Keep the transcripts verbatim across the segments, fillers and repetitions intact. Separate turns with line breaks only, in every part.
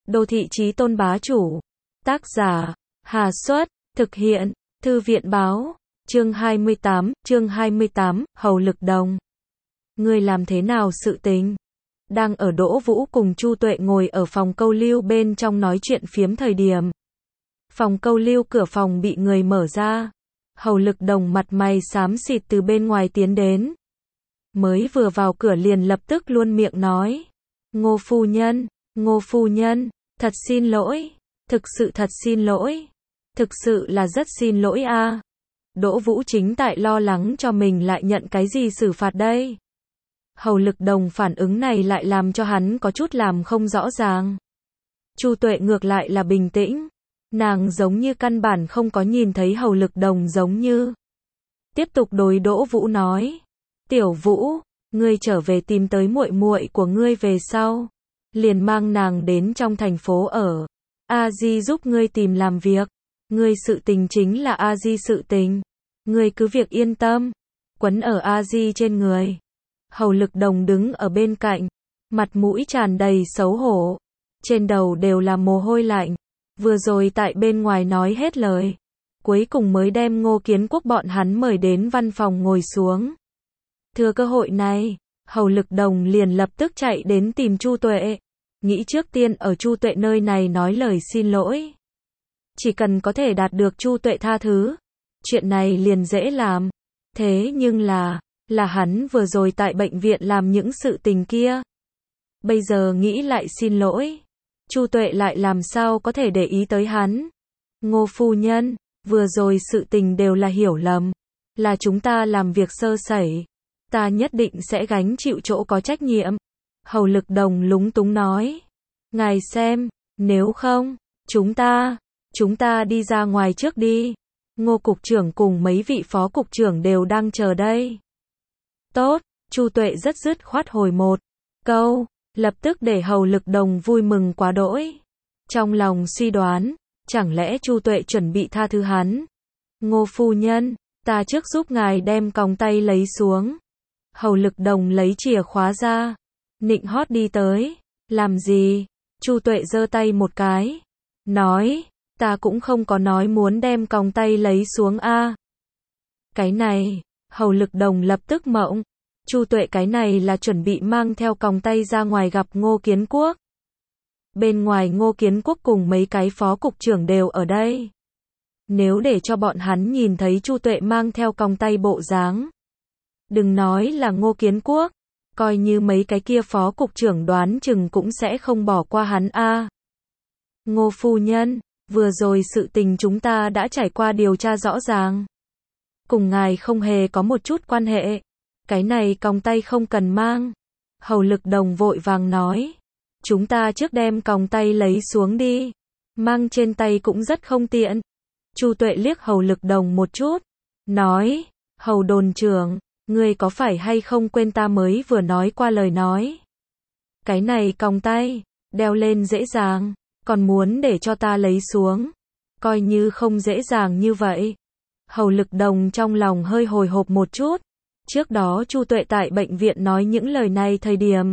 Đô thị chí tôn bá chủ. Tác giả, Hà Xuất, thực hiện, Thư viện báo, chương hai mươi tám, chương hai mươi tám, Hầu Lực Đồng. Ngươi làm thế nào sự tình? Đang ở Đỗ Vũ cùng Chu Tuệ ngồi ở phòng câu lưu bên trong nói chuyện phiếm thời điểm. Phòng câu lưu cửa phòng bị người mở ra. Hầu Lực Đồng mặt mày xám xịt từ bên ngoài tiến đến. Mới vừa vào cửa liền lập tức luôn miệng nói. Ngô phu nhân, Ngô phu nhân, thật xin lỗi, thực sự thật xin lỗi, thực sự là rất xin lỗi a. À. Đỗ Vũ chính tại lo lắng cho mình lại nhận cái gì xử phạt đây. Hầu Lực Đồng phản ứng này lại làm cho hắn có chút làm không rõ ràng. Chu Tuệ ngược lại là bình tĩnh, nàng giống như căn bản không có nhìn thấy Hầu Lực Đồng giống như. Tiếp tục đối Đỗ Vũ nói, "Tiểu Vũ, ngươi trở về tìm tới muội muội của ngươi về sau, liền mang nàng đến trong thành phố ở. A Di giúp ngươi tìm làm việc, ngươi sự tình chính là A Di sự tình, ngươi cứ việc yên tâm, quấn ở A Di trên người." Hầu Lực Đồng đứng ở bên cạnh, mặt mũi tràn đầy xấu hổ, trên đầu đều là mồ hôi lạnh, vừa rồi tại bên ngoài nói hết lời, cuối cùng mới đem Ngô Kiến Quốc bọn hắn mời đến văn phòng ngồi xuống. Thừa cơ hội này, Hầu Lực Đồng liền lập tức chạy đến tìm Chu Tuệ, nghĩ trước tiên ở Chu Tuệ nơi này nói lời xin lỗi. Chỉ cần có thể đạt được Chu Tuệ tha thứ, chuyện này liền dễ làm. Thế nhưng là, là hắn vừa rồi tại bệnh viện làm những sự tình kia. Bây giờ nghĩ lại xin lỗi, Chu Tuệ lại làm sao có thể để ý tới hắn. Ngô phu nhân, vừa rồi sự tình đều là hiểu lầm, là chúng ta làm việc sơ sẩy, ta nhất định sẽ gánh chịu chỗ có trách nhiệm. Hầu Lực Đồng lúng túng nói, ngài xem, nếu không, chúng ta, chúng ta đi ra ngoài trước đi. Ngô cục trưởng cùng mấy vị phó cục trưởng đều đang chờ đây. Tốt, Chu Tuệ rất dứt khoát hồi một câu, lập tức để Hầu Lực Đồng vui mừng quá đỗi. Trong lòng suy đoán, chẳng lẽ Chu Tuệ chuẩn bị tha thứ hắn. Ngô phu nhân, ta trước giúp ngài đem còng tay lấy xuống. Hầu Lực Đồng lấy chìa khóa ra, nịnh hót đi tới. Làm gì? Chu Tuệ giơ tay một cái, nói, ta cũng không có nói muốn đem còng tay lấy xuống a. À. Cái này, Hầu Lực Đồng lập tức mộng, Chu Tuệ cái này là chuẩn bị mang theo còng tay ra ngoài gặp Ngô Kiến Quốc. Bên ngoài Ngô Kiến Quốc cùng mấy cái phó cục trưởng đều ở đây. Nếu để cho bọn hắn nhìn thấy Chu Tuệ mang theo còng tay bộ dáng, đừng nói là Ngô Kiến Quốc, coi như mấy cái kia phó cục trưởng đoán chừng cũng sẽ không bỏ qua hắn a. À. Ngô phu nhân, vừa rồi sự tình chúng ta đã trải qua điều tra rõ ràng, cùng ngài không hề có một chút quan hệ, cái này còng tay không cần mang. Hầu Lực Đồng vội vàng nói, chúng ta trước đem còng tay lấy xuống đi, mang trên tay cũng rất không tiện. Chu Tuệ liếc Hầu Lực Đồng một chút, nói, Hầu đồn trưởng, ngươi có phải hay không quên ta mới vừa nói qua lời nói. Cái này còng tay, đeo lên dễ dàng, còn muốn để cho ta lấy xuống, coi như không dễ dàng như vậy. Hầu Lực Đồng trong lòng hơi hồi hộp một chút, trước đó Chu Tuệ tại bệnh viện nói những lời này thời điểm,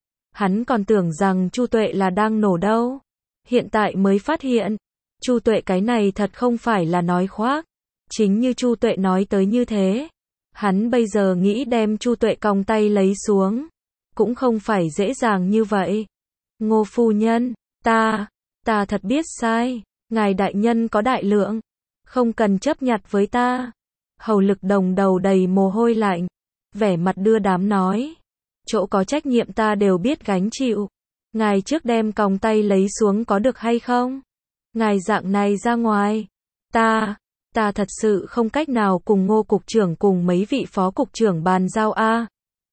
hắn còn tưởng rằng Chu Tuệ là đang nổ đâu, hiện tại mới phát hiện, Chu Tuệ cái này thật không phải là nói khoác, chính như Chu Tuệ nói tới như thế. Hắn bây giờ nghĩ đem Chu Tuệ còng tay lấy xuống, cũng không phải dễ dàng như vậy. Ngô phu nhân, ta, ta thật biết sai, ngài đại nhân có đại lượng, không cần chấp nhặt với ta. Hầu Lực Đồng đầu đầy mồ hôi lạnh, vẻ mặt đưa đám nói, chỗ có trách nhiệm ta đều biết gánh chịu, ngài trước đem còng tay lấy xuống có được hay không? Ngài dạng này ra ngoài, ta, ta thật sự không cách nào cùng Ngô cục trưởng cùng mấy vị phó cục trưởng bàn giao a. À.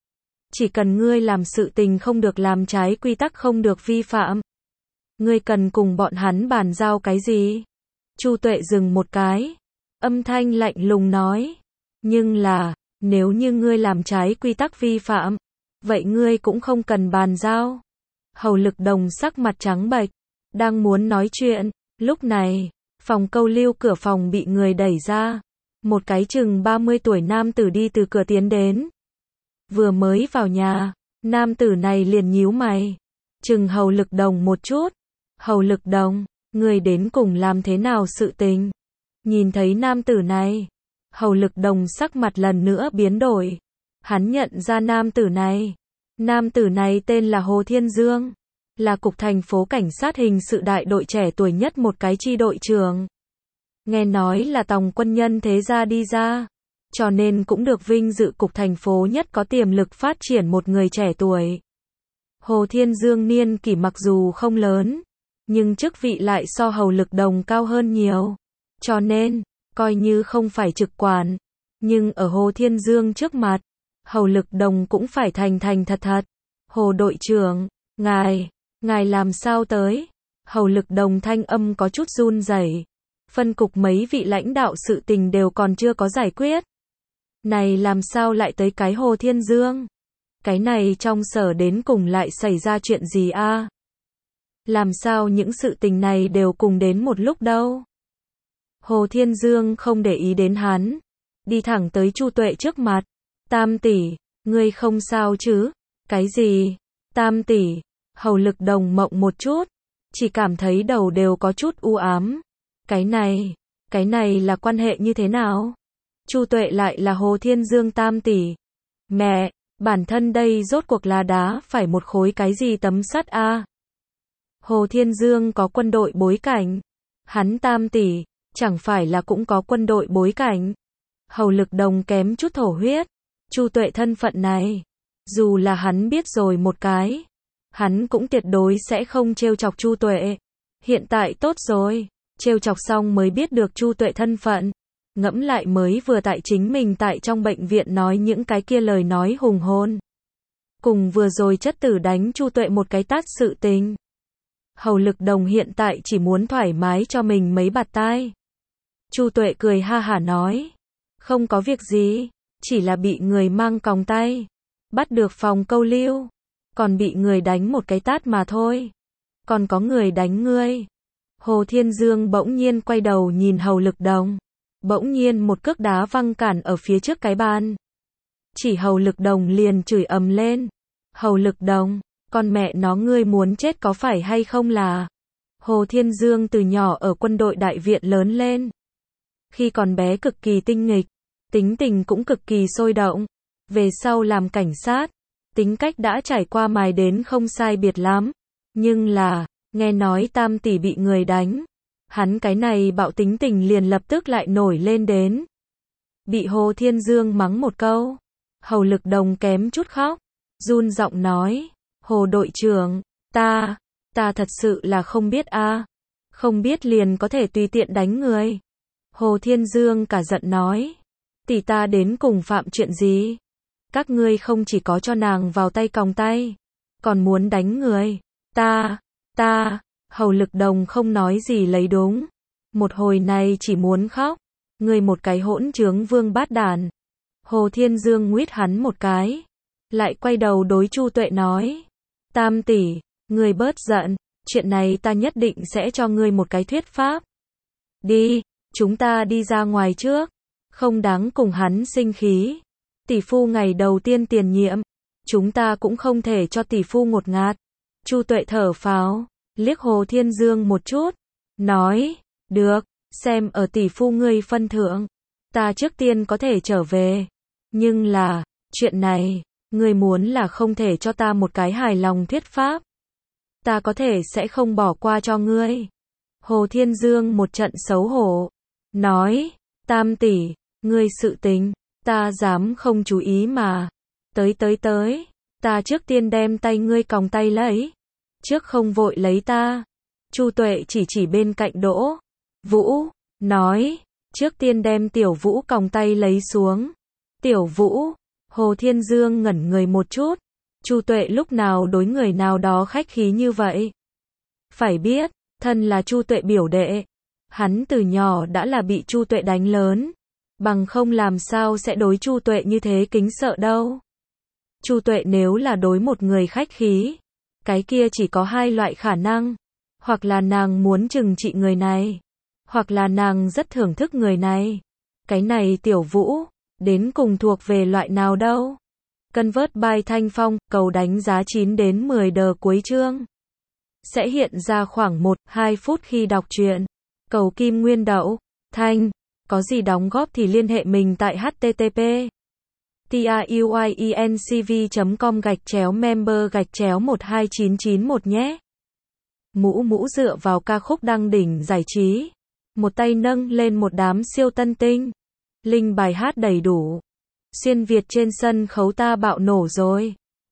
Chỉ cần ngươi làm sự tình không được làm trái quy tắc, không được vi phạm, ngươi cần cùng bọn hắn bàn giao cái gì? Chu Tuệ dừng một cái, âm thanh lạnh lùng nói, nhưng là, nếu như ngươi làm trái quy tắc vi phạm, vậy ngươi cũng không cần bàn giao. Hầu Lực Đồng sắc mặt trắng bệch, đang muốn nói chuyện, lúc này, phòng câu lưu cửa phòng bị người đẩy ra, một cái chừng ba mươi tuổi nam tử đi từ cửa tiến đến. Vừa mới vào nhà, nam tử này liền nhíu mày, chừng Hầu Lực Đồng một chút. Hầu Lực Đồng, người đến cùng làm thế nào sự tình? Nhìn thấy nam tử này, Hầu Lực Đồng sắc mặt lần nữa biến đổi. Hắn nhận ra nam tử này. Nam tử này tên là Hồ Thiên Dương, là cục thành phố cảnh sát hình sự đại đội trẻ tuổi nhất một cái chi đội trưởng. Nghe nói là tòng quân nhân thế gia đi ra, cho nên cũng được vinh dự cục thành phố nhất có tiềm lực phát triển một người trẻ tuổi. Hồ Thiên Dương niên kỷ mặc dù không lớn, nhưng chức vị lại so Hầu Lực Đồng cao hơn nhiều. Cho nên, coi như không phải trực quản, nhưng ở Hồ Thiên Dương trước mặt, Hầu Lực Đồng cũng phải thành thành thật thật. Hồ đội trưởng, ngài, ngài làm sao tới? Hầu Lực Đồng thanh âm có chút run rẩy. Phân cục mấy vị lãnh đạo sự tình đều còn chưa có giải quyết. Này làm sao lại tới cái Hồ Thiên Dương? Cái này trong sở đến cùng lại xảy ra chuyện gì a? Làm sao những sự tình này đều cùng đến một lúc đâu? Hồ Thiên Dương không để ý đến hắn, đi thẳng tới Chu Tuệ trước mặt. Tam tỷ, ngươi không sao chứ? Cái gì? Tam tỷ, Hầu Lực Đồng mộng một chút, chỉ cảm thấy đầu đều có chút u ám. Cái này, cái này là quan hệ như thế nào? Chu Tuệ lại là Hồ Thiên Dương tam tỷ. Mẹ, bản thân đây rốt cuộc là đá phải một khối cái gì tấm sắt a? Hồ Thiên Dương có quân đội bối cảnh. Hắn tam tỷ, chẳng phải là cũng có quân đội bối cảnh. Hầu Lực Đồng kém chút thổ huyết. Chu Tuệ thân phận này, dù là hắn biết rồi một cái, hắn cũng tuyệt đối sẽ không trêu chọc Chu Tuệ. Hiện tại tốt rồi, trêu chọc xong mới biết được Chu Tuệ thân phận. Ngẫm lại mới vừa tại chính mình tại trong bệnh viện nói những cái kia lời nói hùng hồn. Cùng vừa rồi chất tử đánh Chu Tuệ một cái tát sự tình. Hầu Lực Đồng hiện tại chỉ muốn thoải mái cho mình mấy bạt tai. Chu Tuệ cười ha hả nói, không có việc gì, chỉ là bị người mang còng tay, bắt được phòng câu lưu, còn bị người đánh một cái tát mà thôi. Còn có người đánh ngươi. Hồ Thiên Dương bỗng nhiên quay đầu nhìn Hầu Lực Đồng, bỗng nhiên một cước đá văng cản ở phía trước cái bàn. Chỉ Hầu Lực Đồng liền chửi ầm lên. Hầu Lực Đồng, con mẹ nó ngươi muốn chết có phải hay không là? Hồ Thiên Dương từ nhỏ ở quân đội đại viện lớn lên. Khi còn bé cực kỳ tinh nghịch, tính tình cũng cực kỳ sôi động. Về sau làm cảnh sát, tính cách đã trải qua mài đến không sai biệt lắm. Nhưng là, nghe nói tam tỷ bị người đánh, hắn cái này bạo tính tình liền lập tức lại nổi lên đến. Bị Hồ Thiên Dương mắng một câu, Hầu Lực Đồng kém chút khóc, run giọng nói, Hồ đội trưởng, ta, ta thật sự là không biết a, không biết liền có thể tùy tiện đánh người. Hồ Thiên Dương cả giận nói, tỷ ta đến cùng phạm chuyện gì? Các ngươi không chỉ có cho nàng vào tay còng tay, còn muốn đánh người. Ta, ta, Hầu Lực Đồng không nói gì lấy đúng. Một hồi này chỉ muốn khóc. Ngươi một cái hỗn trướng vương bát đản. Hồ Thiên Dương nguyết hắn một cái. Lại quay đầu đối Chu Tuệ nói. Tam tỷ, ngươi bớt giận. Chuyện này ta nhất định sẽ cho ngươi một cái thuyết pháp. Đi, chúng ta đi ra ngoài trước. Không đáng cùng hắn sinh khí. Tỷ phu ngày đầu tiên tiền nhiệm. Chúng ta cũng không thể cho tỷ phu ngột ngạt. Chu Tuệ thở phào, liếc Hồ Thiên Dương một chút, nói, được, xem ở tỷ phu ngươi phân thượng, ta trước tiên có thể trở về, nhưng là, chuyện này, ngươi muốn là không thể cho ta một cái hài lòng thuyết pháp, ta có thể sẽ không bỏ qua cho ngươi. Hồ Thiên Dương một trận xấu hổ, nói, tam tỷ, ngươi sự tình, ta dám không chú ý mà, tới tới tới. Ta trước tiên đem tay ngươi còng tay lấy. Trước không vội lấy ta. Chu Tuệ chỉ chỉ bên cạnh Đỗ Vũ, nói, trước tiên đem Tiểu Vũ còng tay lấy xuống. Tiểu Vũ, Hồ Thiên Dương ngẩn người một chút. Chu Tuệ lúc nào đối người nào đó khách khí như vậy? Phải biết, thân là Chu Tuệ biểu đệ. Hắn từ nhỏ đã là bị Chu Tuệ đánh lớn. Bằng không làm sao sẽ đối Chu Tuệ như thế kính sợ đâu. Chu Tuệ nếu là đối một người khách khí, cái kia chỉ có hai loại khả năng, hoặc là nàng muốn trừng trị người này, hoặc là nàng rất thưởng thức người này. Cái này Tiểu Vũ, đến cùng thuộc về loại nào đâu? Convert by Thanh Phong, cầu đánh giá chín đến mười đờ cuối chương. sẽ hiện ra khoảng một đến hai phút khi đọc truyện. Cầu Kim Nguyên Đậu, Thanh, có gì đóng góp thì liên hệ mình tại h t t p truyencv chấm com gạch chéo member gạch chéo một hai chín chín một nhé. Mũ mũ dựa vào ca khúc đăng đỉnh giải trí. Một tay nâng lên một đám siêu tân tinh. Link bài hát đầy đủ. Xuyên Việt trên sân khấu ta bạo nổ rồi.